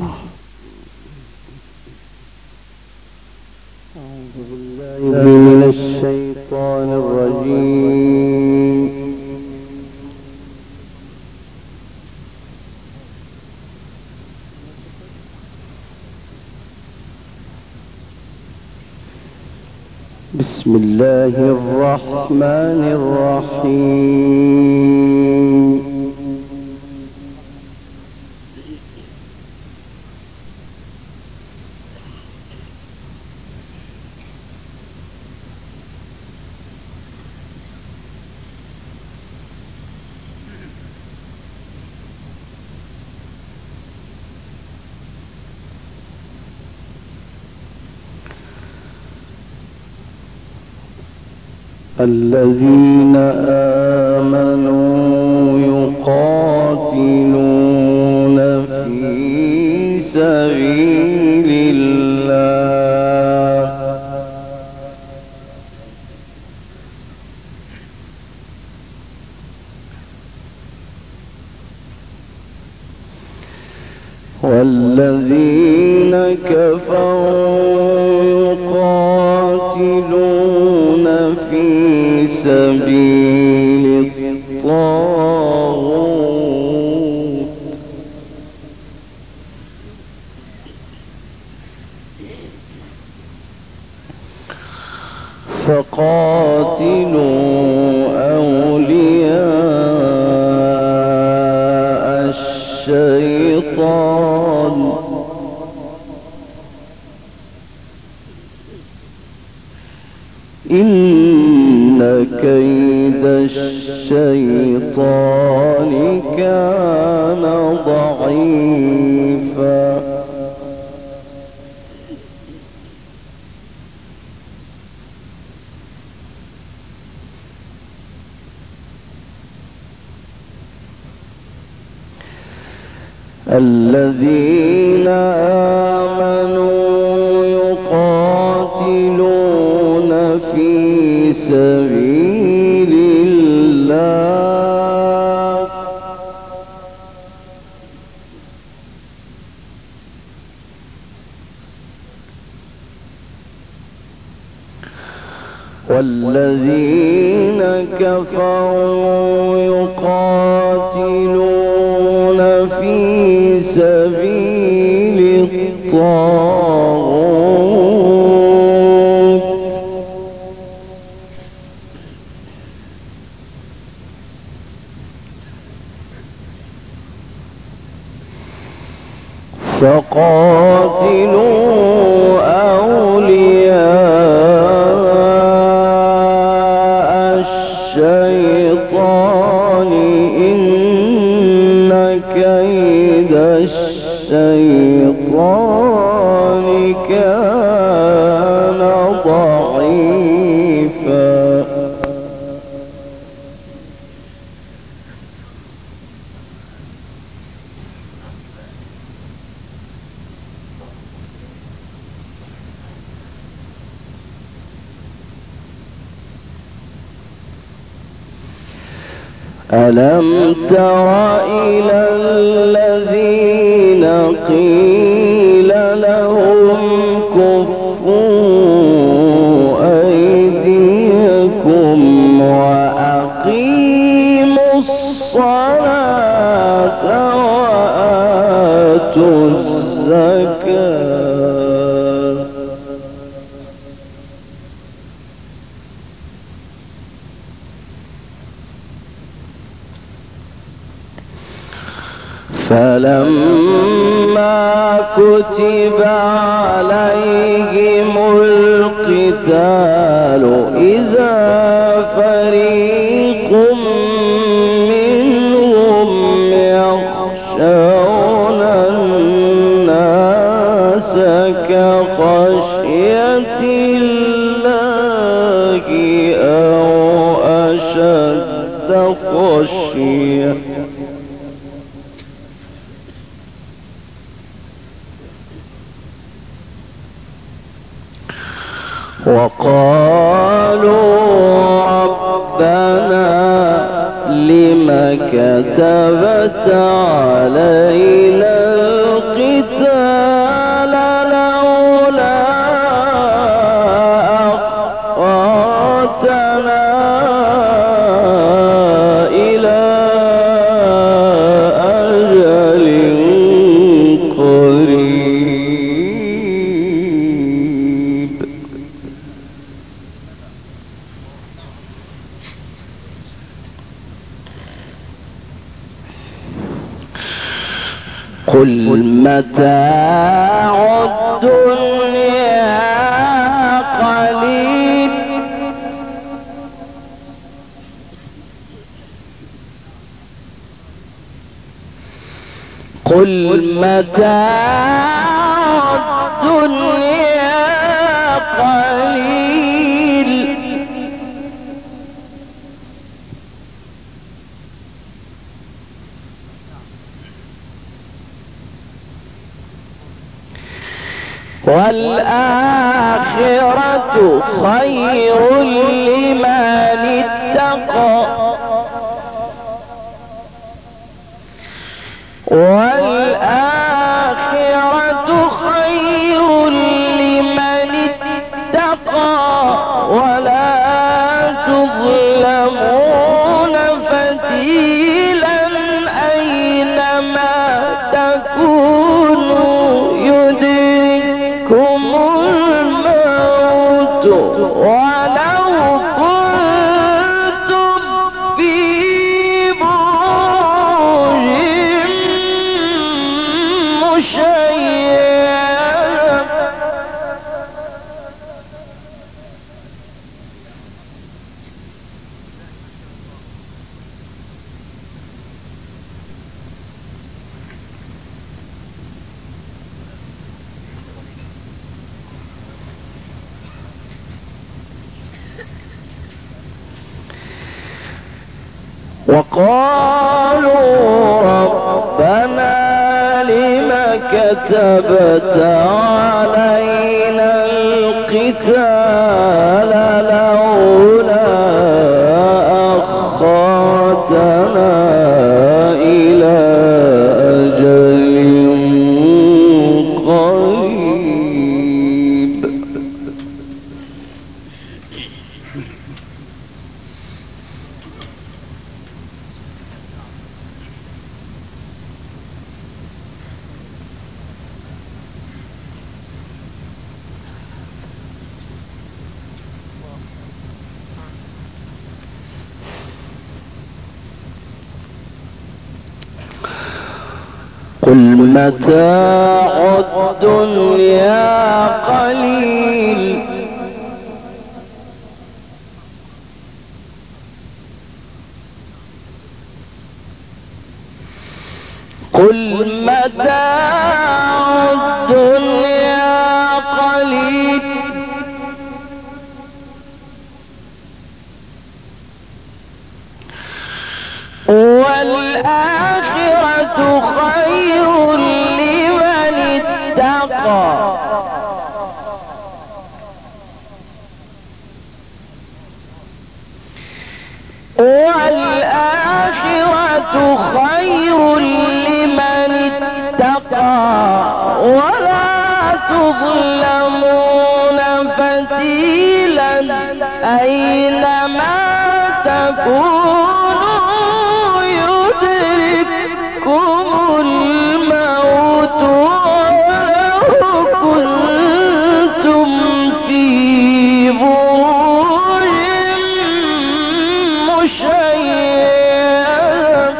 أعوذ بالله من الشيطان الرجيم. بسم الله الرحمن الرحيم. الذين آمنوا يقاتلون في سبيل الله والذين كفروا يقاتلون في سبيل الطاغوت فقاتلوا أولياء الشيطان إن كيد الشيطان كان ضعيفا الذين آمنوا يقاتلون في سبيل الله والذين كفروا يقاتلون في سبيل الطاغوت فقاتلوا أولياء الشيطان إن كيد الشيطان كان ضعيفا ألم تر إلى الذين قيل لهم كفوا أيديكم وأقيموا الصلاة وآتوا الزكاة فلما كتب عليهم القتال إذا فريق منهم يخشون الناس كخشية الله أو أشد خشية وقالوا ربنا لم كتبت علينا القتال قل متاع الدنيا قليل قل متاع الدنيا قليل والآخرة خير لمن اتقى والآخرة خير لمن اتقى ولا تظلمون فتيلا أينما تكونوا يدرككم الموت ولو كنتم في بروج مشيدة وقالوا ربنا لم كتبت علينا القتال لولا أخرتنا إلى أجل قريب قل متاع الدنيا قليل قل متاع الدنيا قليل والآخرة خير لمن اتقى والآخرة خير لمن اتقى ولا تظلمون فتيلا أينما تكونوا يدرككم الموت ولو كنتم في بروج مشيدة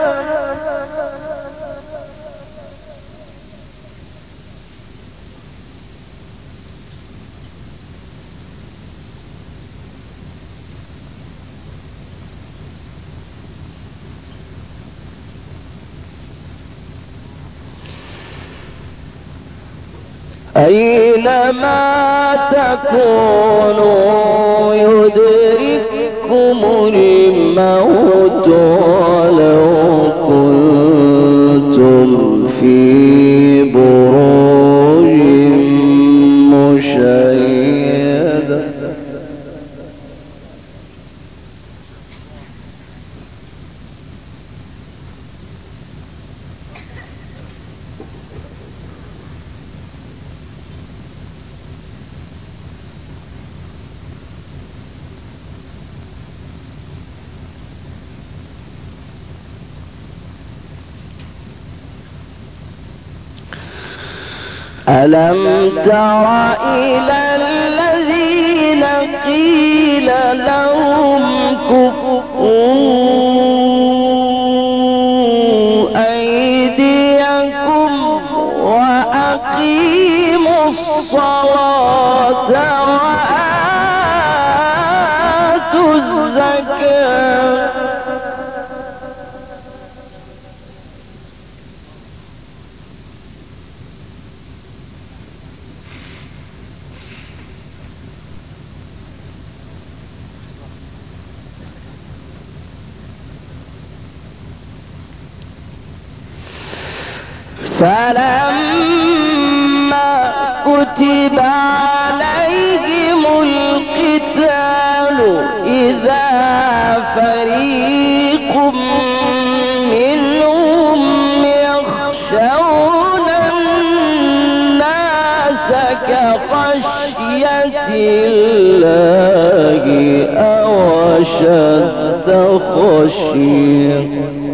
أينما تكونوا يدرككم الموت ولو كنتم في بروج مشيدة ألم تر إلى الذين قيل لهم كفوا أيديكم الصلاة وآتوا الزكاة فلما كتب عليهم القتال إذا فريق منهم يخشون الناس كخشية الله أو أشد خشية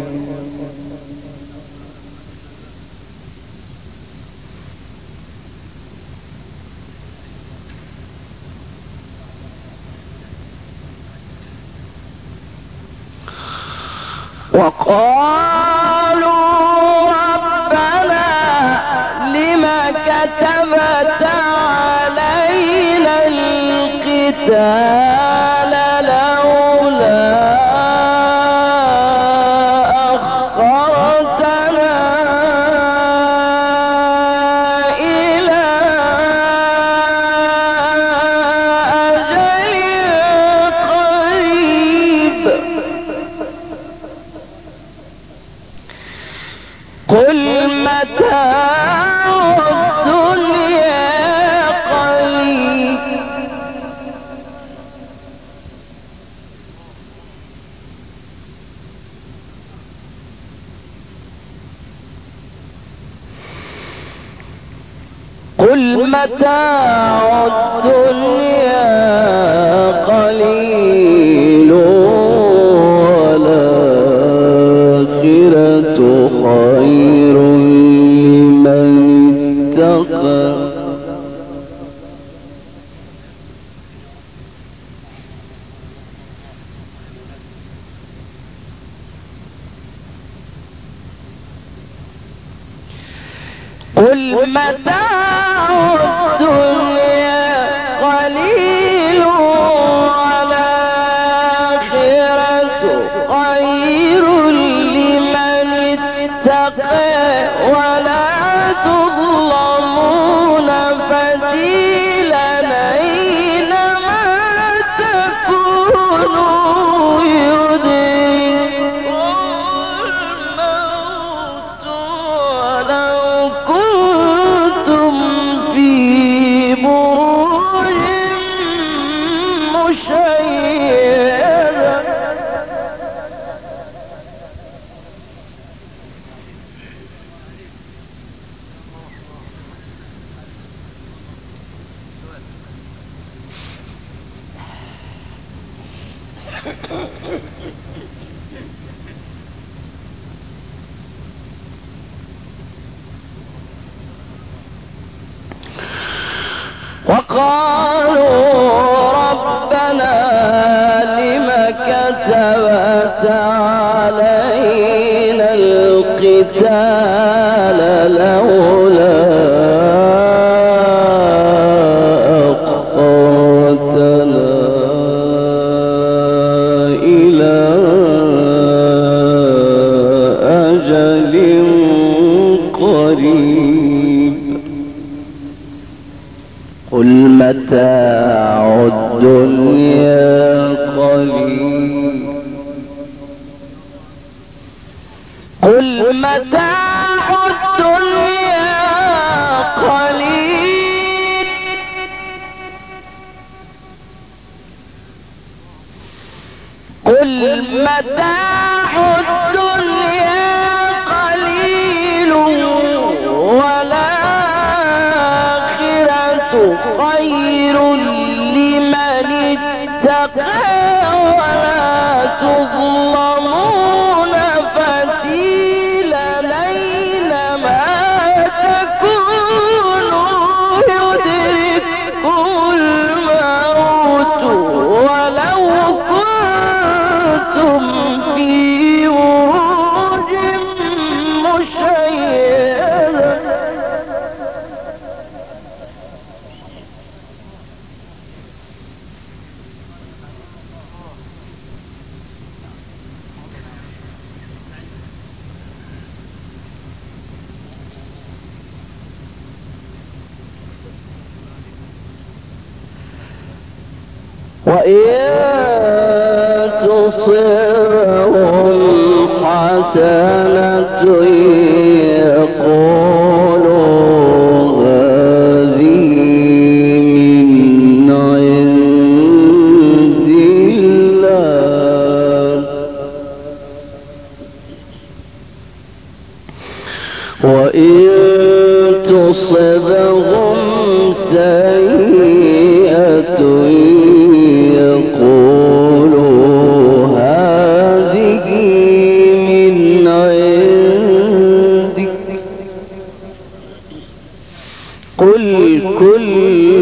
وقالوا ربنا لم كتبت علينا القتال لولا أخرتنا إلى أجل قريب قل متاع الدنيا قليل قل متاع الدنيا قليل والآخرة خير لمن اتقى قل متاع الدنيا قليل والآخرة خير لمن اتقى ولا تظلمون فتيلا أينما تكونوا يدرككم الموت ولو كنتم في بروج مشيدة وقالوا ربنا لم كتبت علينا القتال لولا أخرتنا إلى أجل قريب قل متاع الدنيا قليل قل متاع الدنيا قليل قل متاع الدنيا قليل والآخرة خير لمن اتقى ولا تظلمون فتيلا أينما تكونوا يدرككم الموت ولو كنتم في بروج مشيدة وإن تصبهم حسنة يقولوا هذه من عند الله وإن تصبهم سيئة يقولوا هذه من عندك قل كل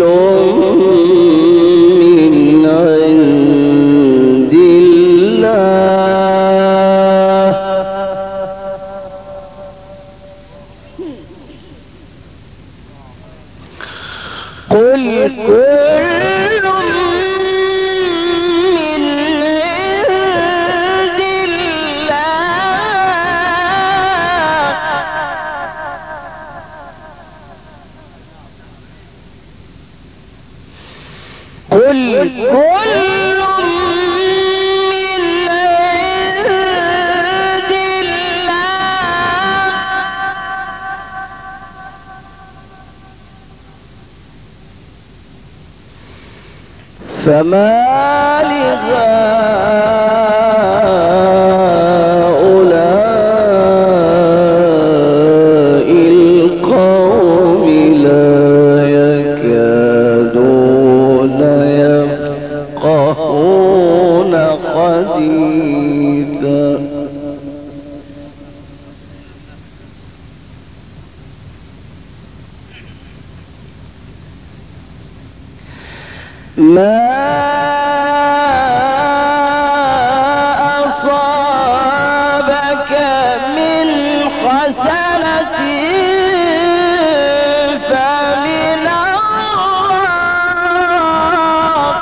من عند الله قل كل من عند الله قل كل من عند الله فما لهؤلاء القوم لا يكادون يفقهون حديثا ما أصابك من حسنة فمن الله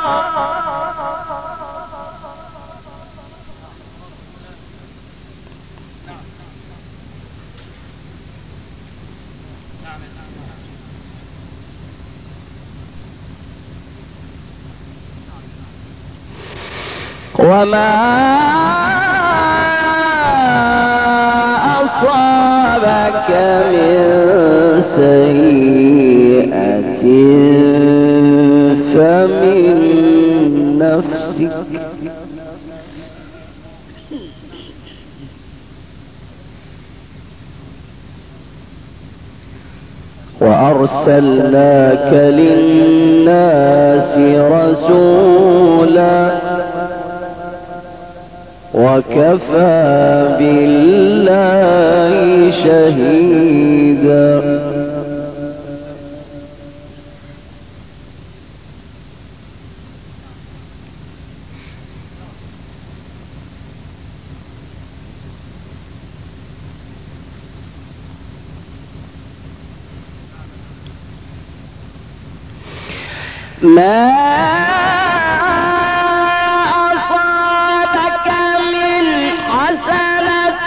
وما أصابك من سيئة فمن نفسك وأرسلناك للناس رسولا وكفى بالله شهيدا ما أصابك من حسنة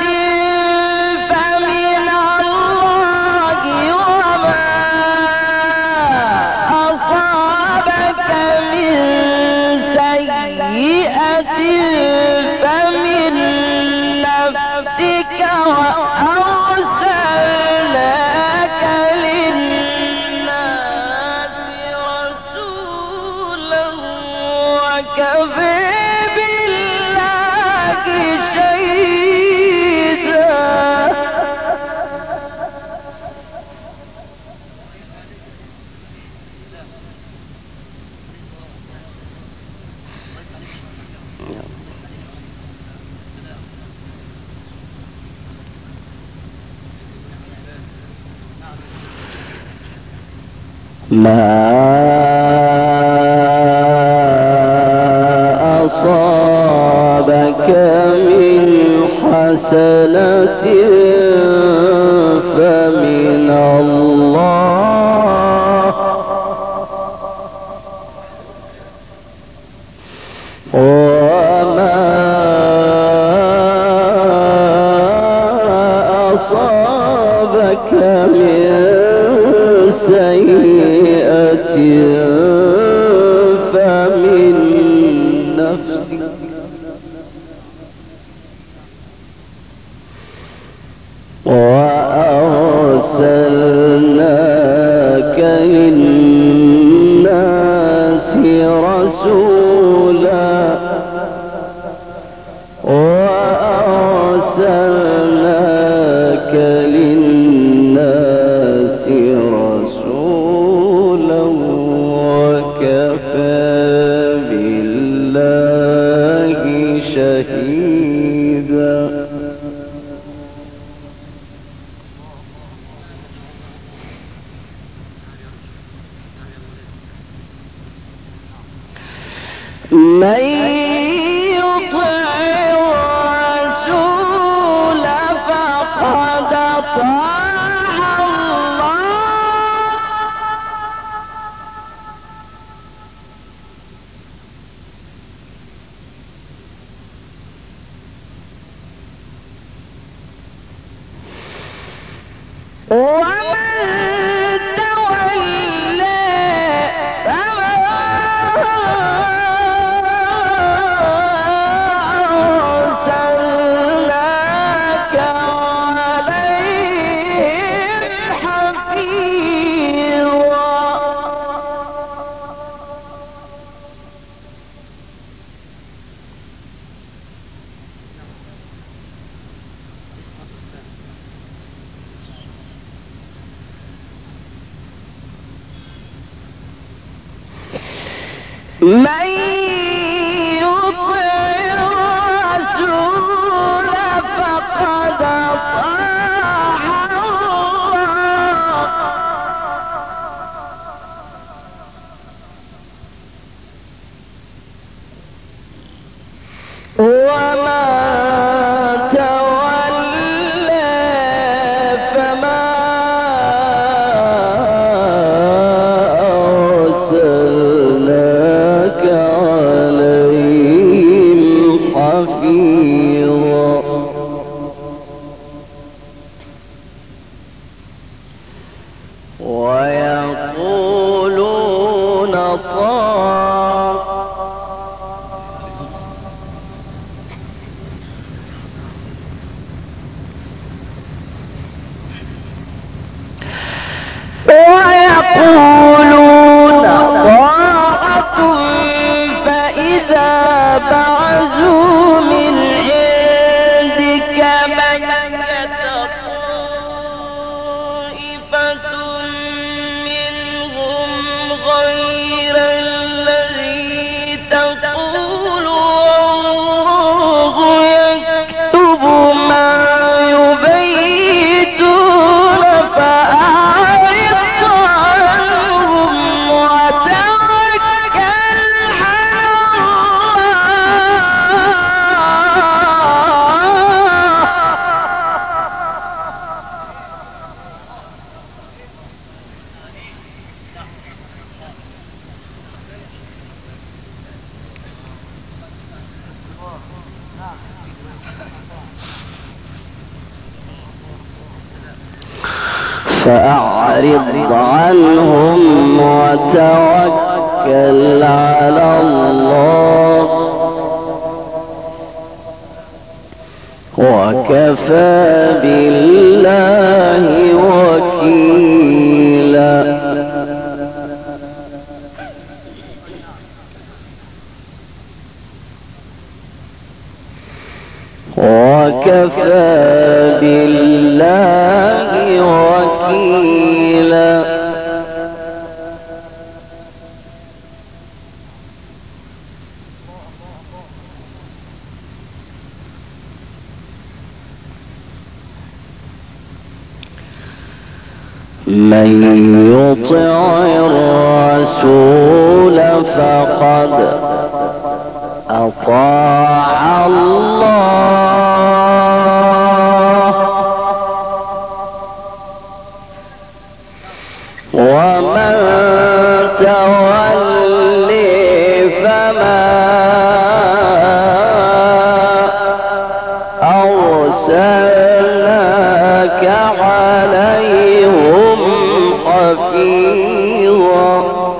فمن الله وما أصابك من سيئة فمن نفسك وأرسلناك للناس رسولا وكفى بالله شهيدا ما أصابك من حسنة فمن الله وما أصابك من سيئة فمن للناس رسولا وأرسلناك للناس رسولا وكفى بالله شهيدا. من يطع الرسول فقد أطاع الله ومن تولى فما أرسلناك عليهم حفيظا. من يطع الرسول فقد أطاع الله وما تولى فما أرسلناك عليهم حفيظا. ويقولون طاعة فإذا بعزوا من عندك بيت طائفة منهم غير الذي تقول والله يكتب ما يبيتون فأعرض عنهم وتوكل على فأعرض عنهم وتوكل على الله وكفى بالله وكيلا. وكفى بالله وكيلا. من يطع الرسول فقد أطاع الله ومن تولي فما أرسلناك عليهم حفيظا.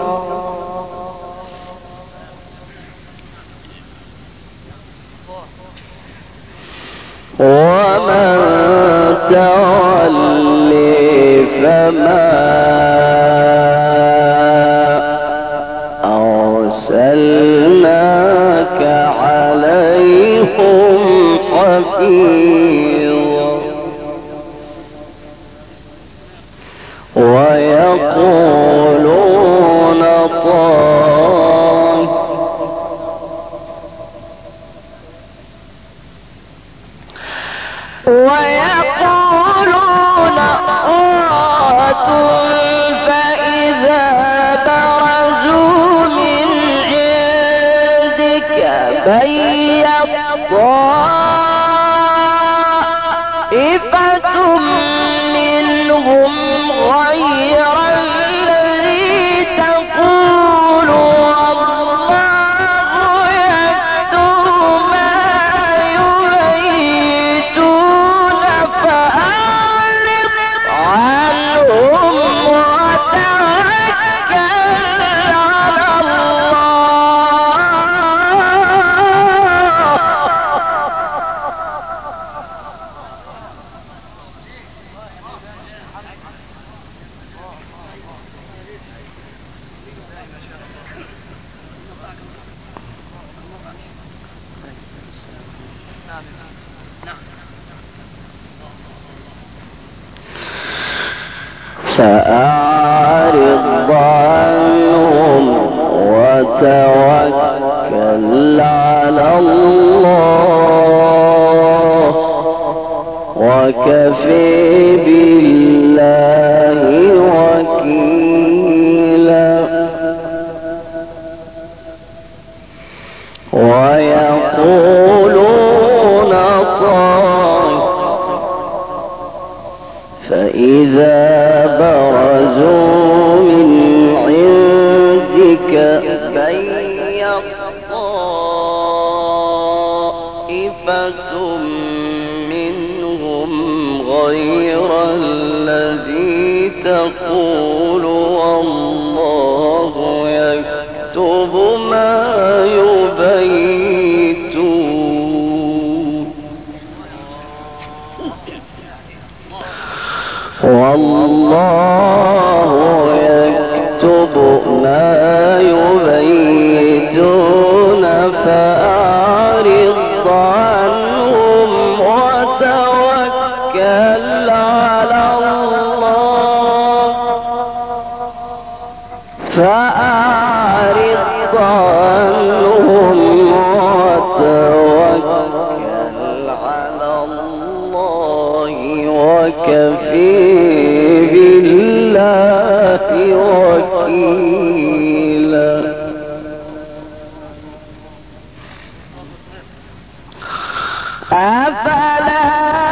ومن تولي فما ويقولون طاعة ويقولون فإذا برزوا من عندك بيض طائفة منهم غير الذي تقول والله يكتب ما يبيتون فأعرض عنهم وتوكل على الله فأعرض عنهم وتوكل على الله وكفى بالله وكيلا ويقولون طاعة فإذا برزوا من عندك بيض طائفة منهم غير الذي تقول والله يكتب ما يبيتون والله يكتب ما يبيتون فأعرض عنهم وتوكل على الله فأعرض عنهم وتوكل على الله وكفى بالله وكيلا أفلا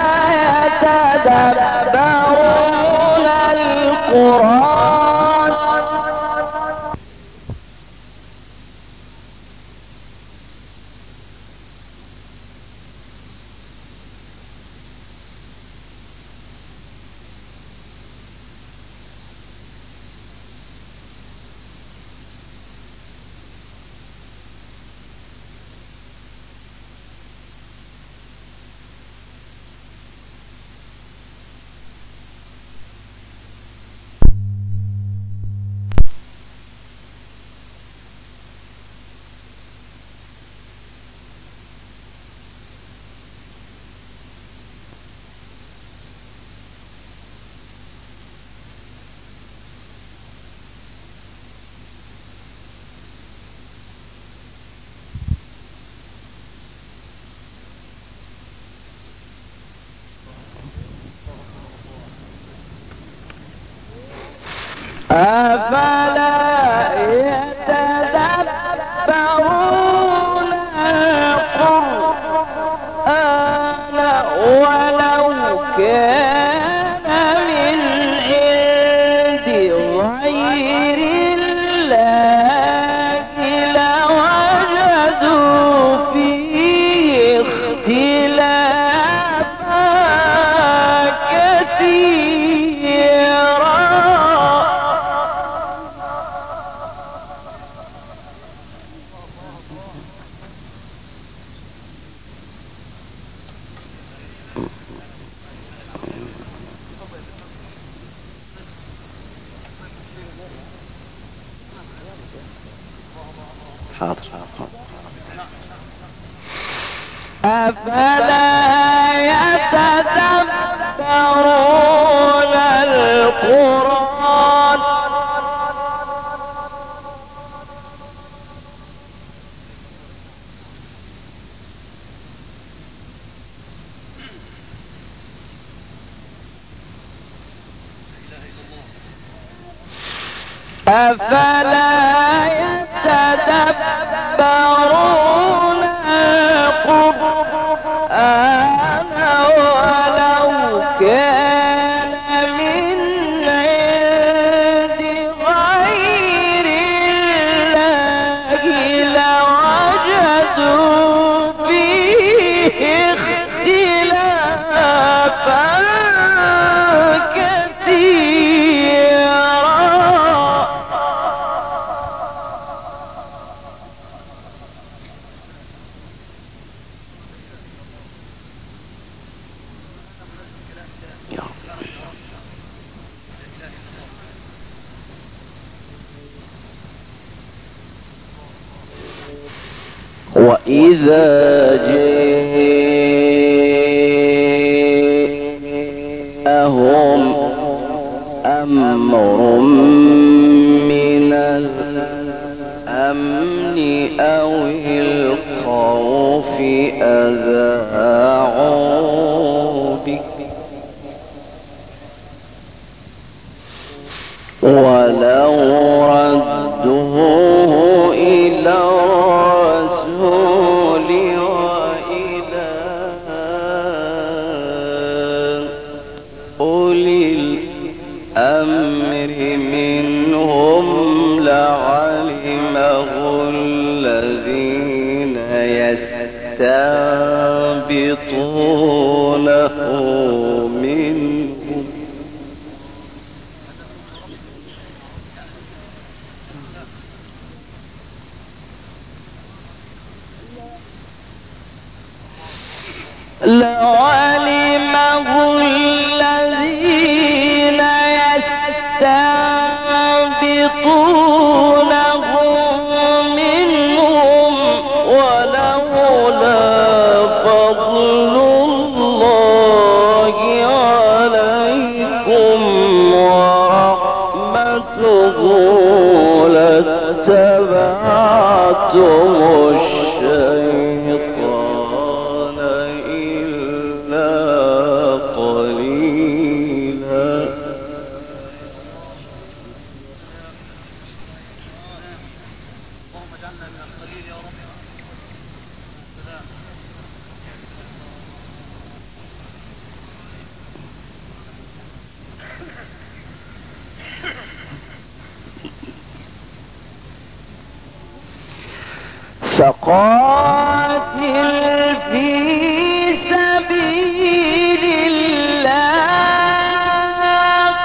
يتدبرون القرآن أفلا يتدبرون القرآن ولو كان من عند غير الله لوجدوا فيه اختلافا كثيرا حاضر. أفلا يتدبرون القرآن أفلا يتدبرون القرآن ولو كان من عند غير الله لوجدوا فيه اختلافا وإذا جاءهم أمر من الأمن أو الخوف أذاعوا به ولو ردوه إلى الرسول وإلى أولي الأمر منهم لعلمه الذين يستنبطونه منهم لعلمه الذين يستنبطونه منهم ولولا فضل الله عليكم ورحمته لاتبعتم الشيطان إلا قليلا اللهم اجعلنا من القليل يا رب. سلام. فقاتل في سبيل الله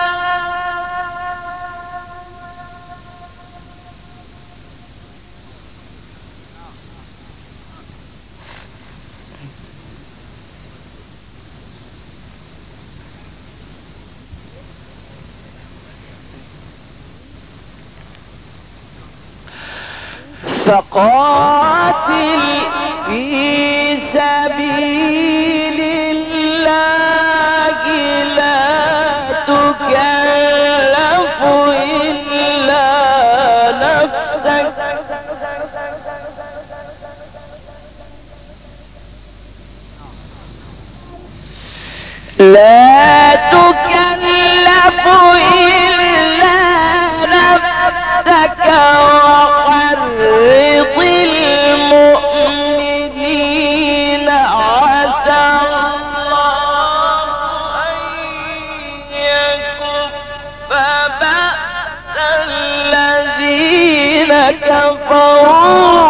فقاتل في سبيل الله لا تكلف إلا نفسك لا تكلف إلا نفسك وحرض المؤمنين عسى الله أن يكف بأس الذين كفروا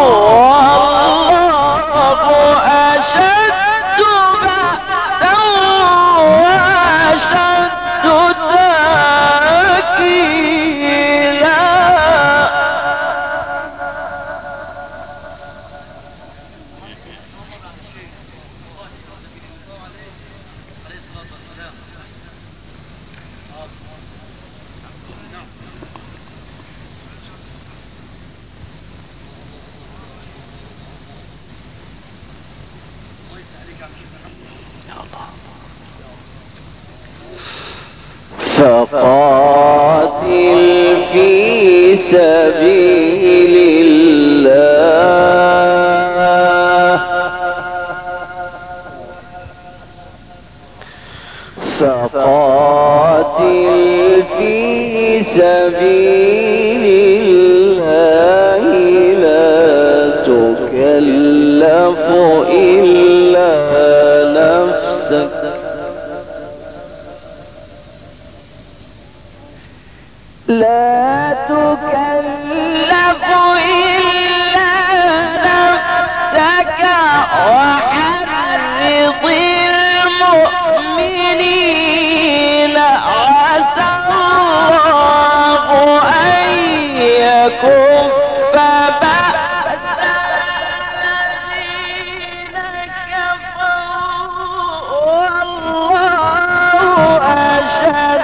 والله أشد بأسا وأشد تأكيلا فقاتل في سبيل الله فقاتل في سبيل إلا نفسك لا تكلف إلا نفسك وحرض المؤمنين عسى الله أن يكف بأس الذين كفروا والله أشد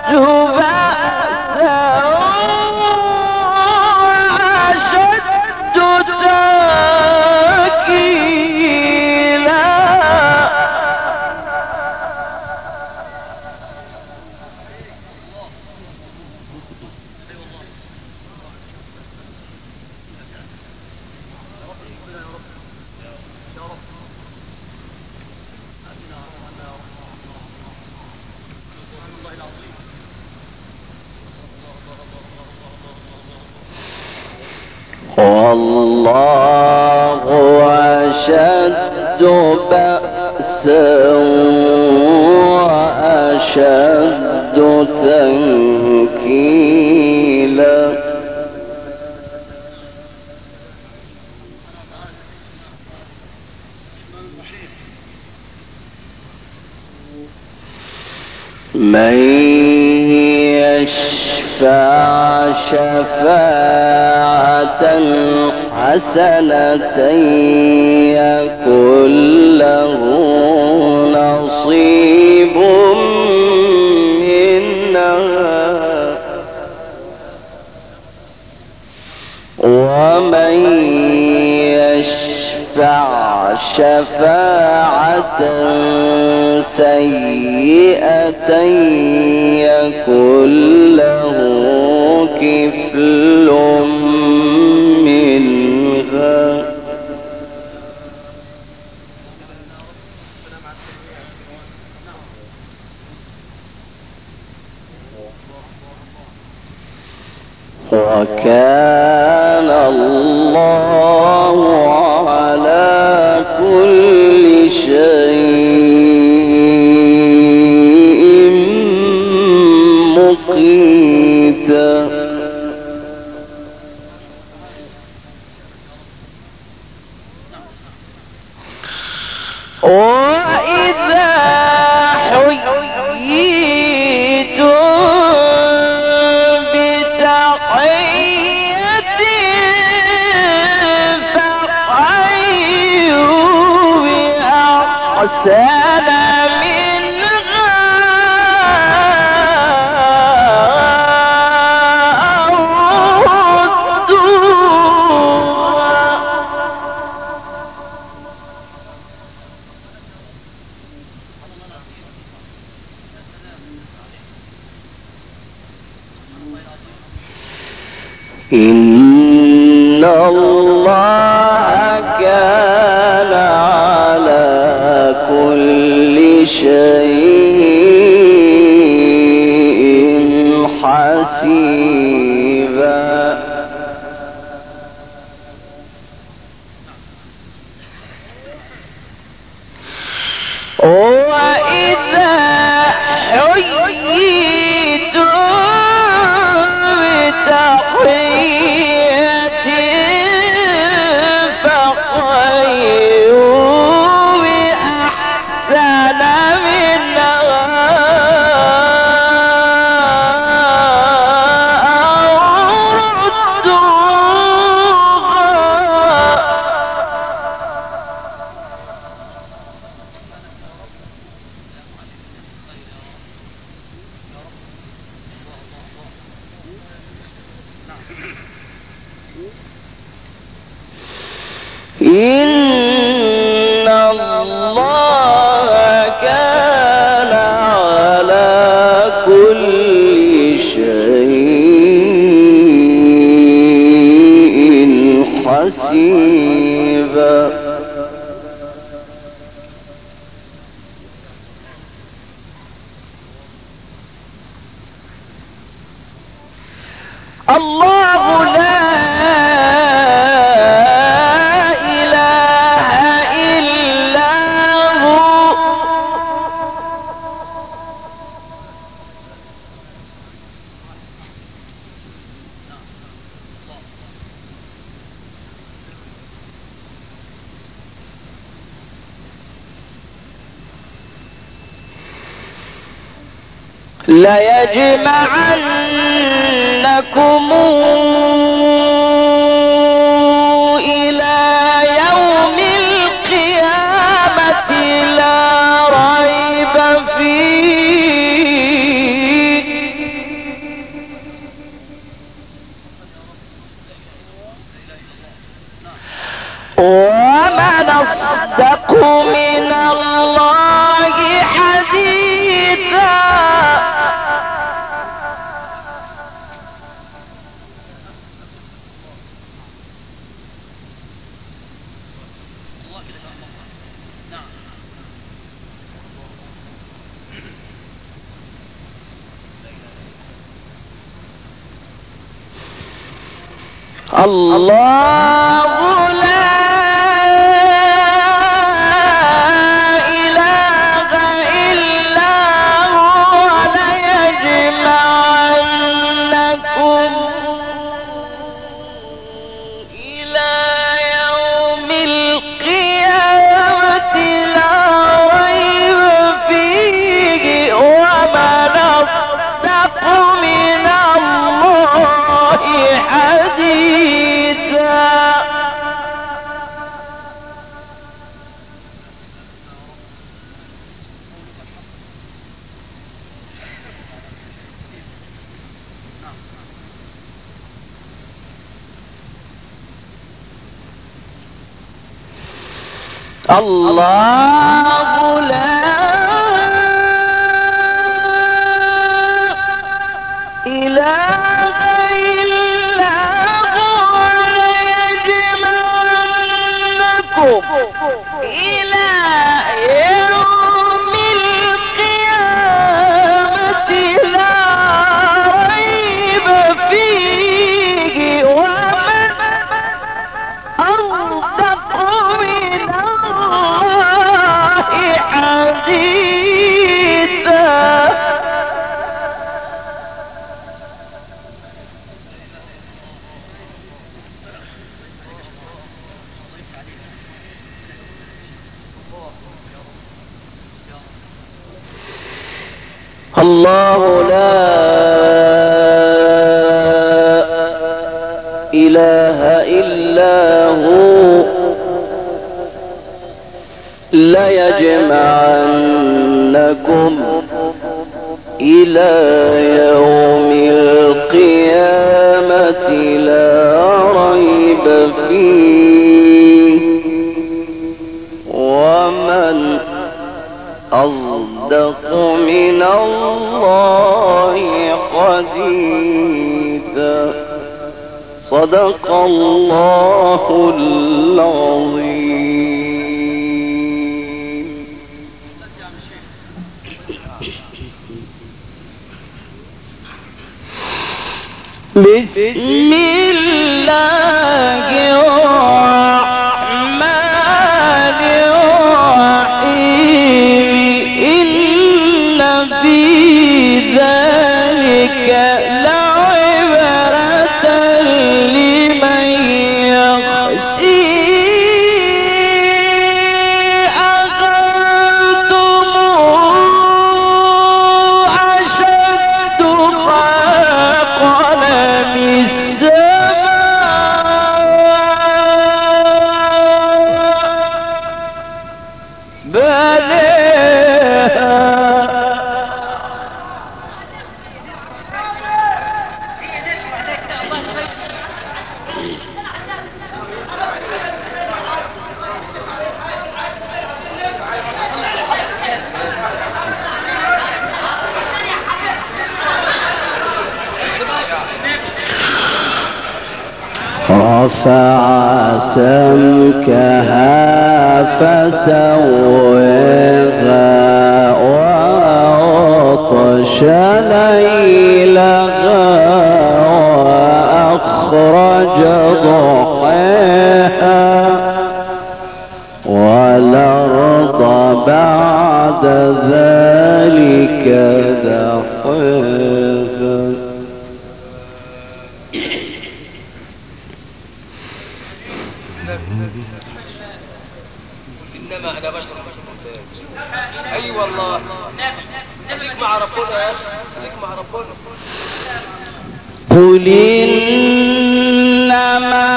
بأسا وأشد تأكيلا. والله أشد بأسا وأشد تنكيلا. من يشفع شفاعة حسنة يكن له نصيب منها ومن يشفع شفاعة سيئة يكن له كفل منها. وكان الله على كل شيء مقيتا. وإذا حييتم بتحية فحيوا بأحسن منها أو ردوها. إن الله كان على كل شيء حسيبا. وإذا حييتم بتحية فحيوا بأحسن منها أو ردوها. إن الله كان على كل شيء حسيبا. الله لا إله ليجمعنكم إلى يوم القيامة لا ريب فيه ومن أصدق من الله حديثا. الله لا إله إلا هو ليجمعنكم إلى يوم القيامة لا ريب فيه ومن أصدق من الله حديثا. الله لا إله إلا هو ليجمعنكم إلى يوم القيامة لا ريب فيه ومن أصدق من الله حديثا. الله لا إله إلا هو ليجمعنكم إلى يوم القيامة لا ريب فيه ومن أصدق من الله حديثا. صدق الله العظيم. بسم الله الرحمن الرحيم. إن في ذلك لعبرة لمن يخشى. أأنتم أشد خلقا من السماء بنيها رفع سمكها فسويها وأغطش ليلها وأخرج ضحاها والأرض بعد ذلك دحاها. إنما أنا بشر اي والله خليك مع ربنا يا اخي، خليك مع ربنا. قل إنما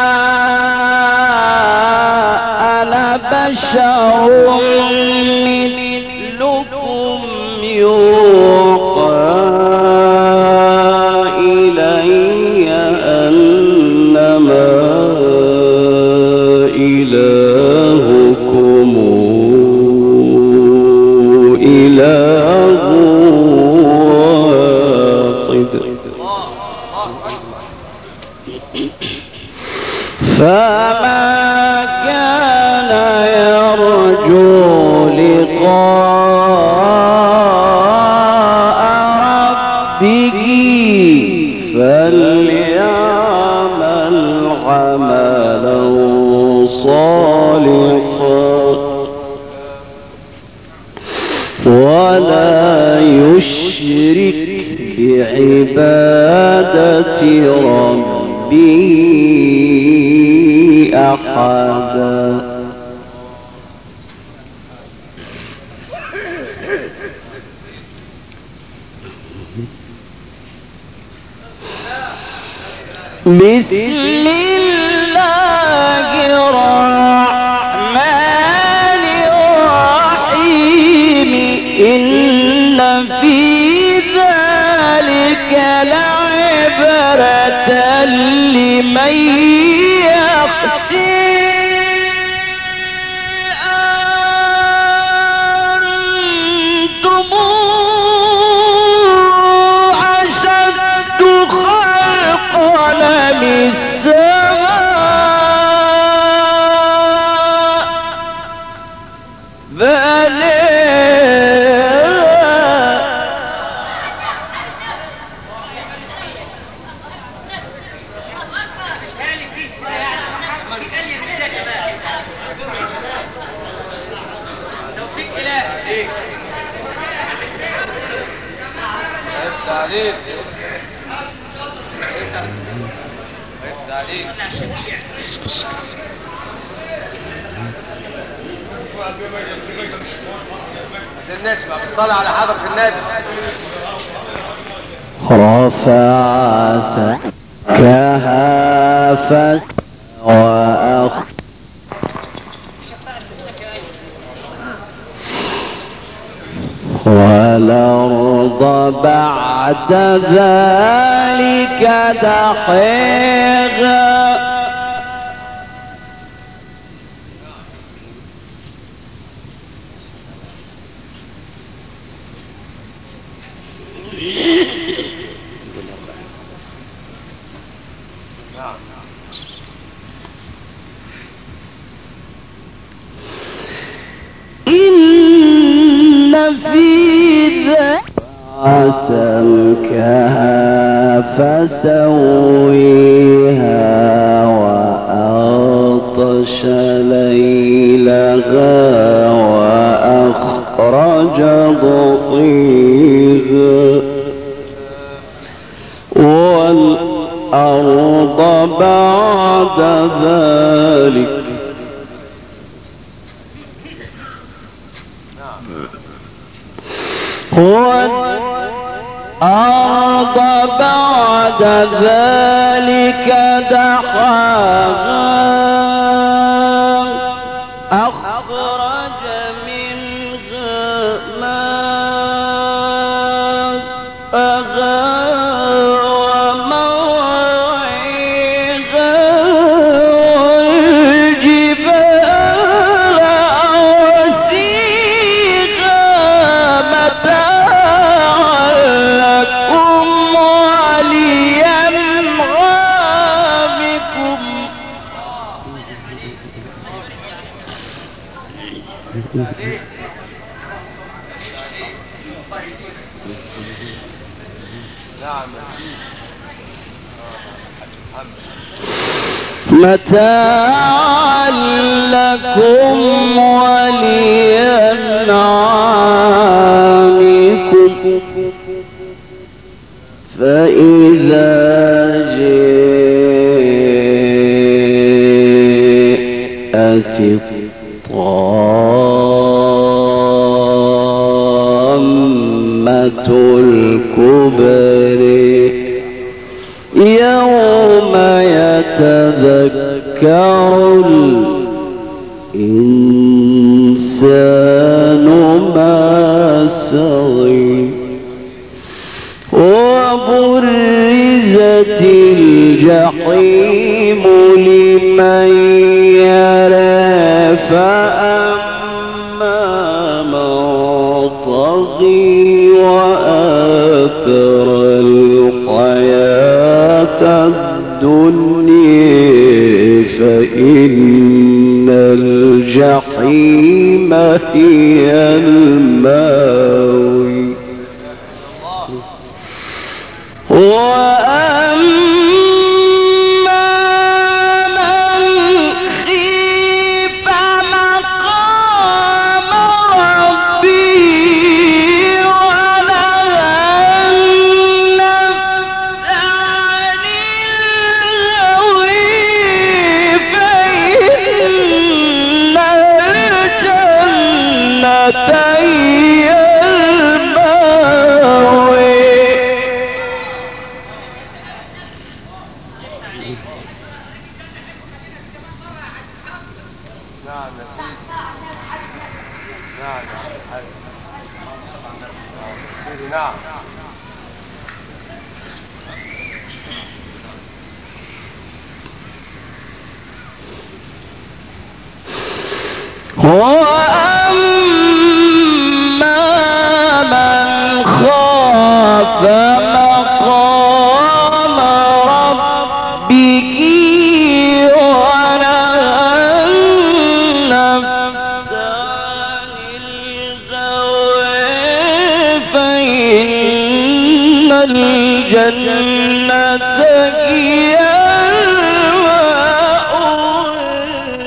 أنا بشر مثلكم يوحى إلي أنما إلهكم إله واحد فمن كان يرجو لقاء ربه فليعمل عملا صالحا ولا يشرك بعبادة ربه أحدا. بسم الله الرحمن الرحيم إن في ذلك لعبرة لمن يخشى أنتم أشد خلقا من السماء بل نسمع بالصلاة على حضرة النبي. رفع سكها وأخ والأرض بعد ذلك دحيها إن في ذلك سمكها فسويها وأغطش ليلها وأخرج ضحيها والأرض بعد ذلك والأرض بعد ذلك دحاها أخرج منها ماءها ومرعاها والجبال أرسيها متاعا لكم ولأنعامكم. متاعا لكم ولأنعامكم فإذا جاءت الطامة يوم يتذكر الإنسان ما سعى وبرزت الجحيم لمن يرى فأما من طغى وآثر الحياة الدنيا فإن الجحيم هي المأوى وأما من خيف مقام ربه ونهى النفس عن الهوى فإن الجنة هي المأوى. نعم يا سيدي. نعم سيدي. نعم وأما من خاف مقام ربه ونهى النفس عن الهوى فإن الجنة هي المأوى.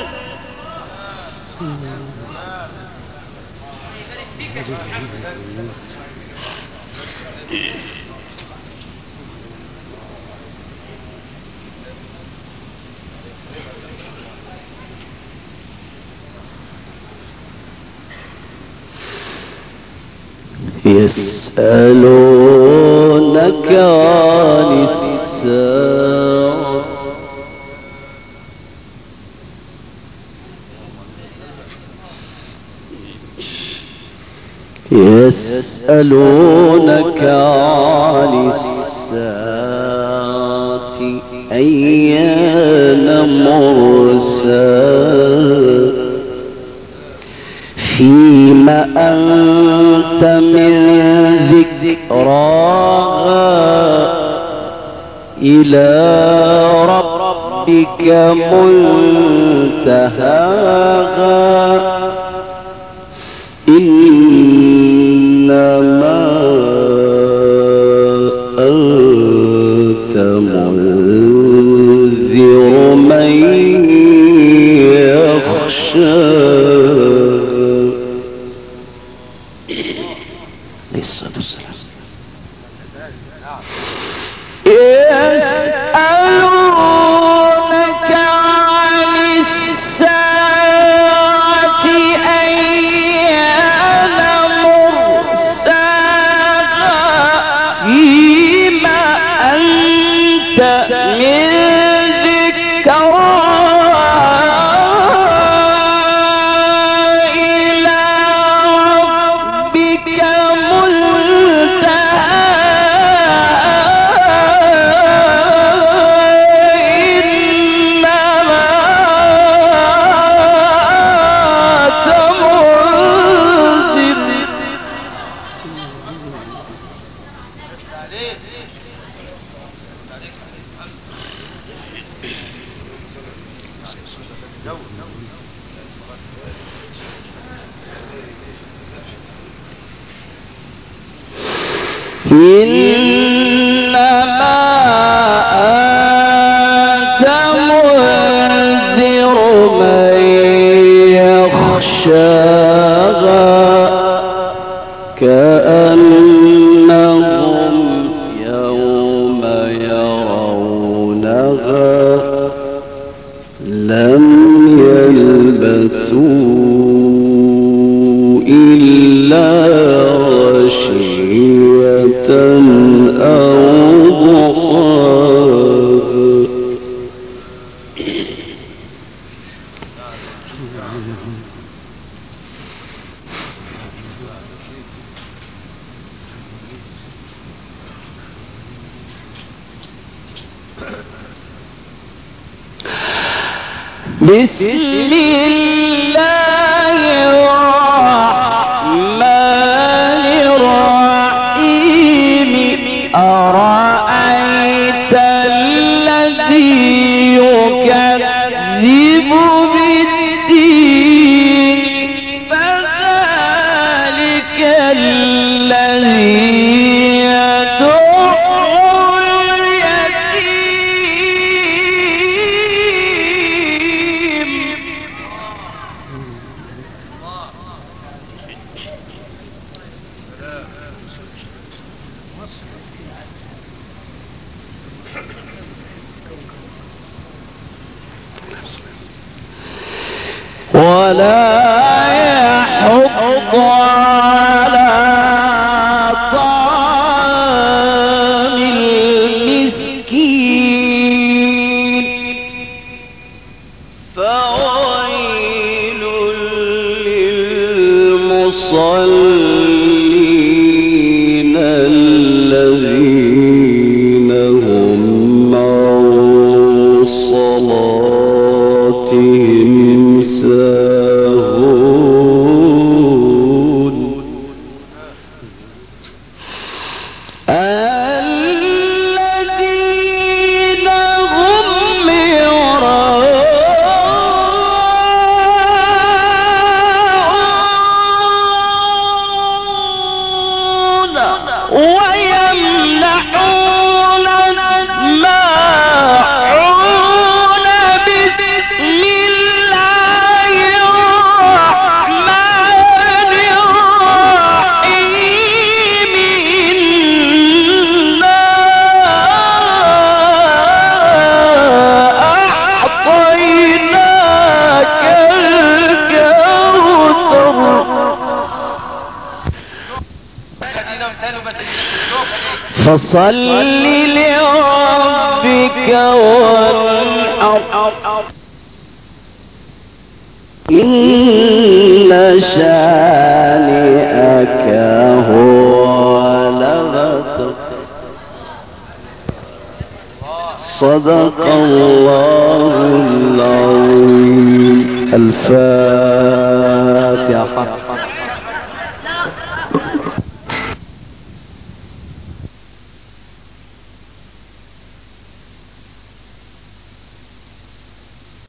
يسألونك عن الساعة يسألونك عن الساعة أيان مرساها فيما أنت من ذكراها إلى ربك منتهاها إنما أنت منذر من يخشى. الصلاة والسلام. يسألونك عن الساعة أيان مرساها فيما أنت من إنما أنت منذر من يخشاها كأنهم يوم يرونها لم يلبثوا إلا عشية أو ضحاها بسم الله الرحمن الرحيم أرأيت الذي يكذب بالدين فذلك الذي ولا يحض على طعام المسكين فويل للمصلين الذين هم عن صلاتهم ساهون الذين هم يراءون ويمنحون الماعون بسم الله الرحمن الرحيم إنا أعطيناك الكوثر فصل لربك وانحر إن شانئك هو الأبتر صدق الله العظيم. الفاتحة.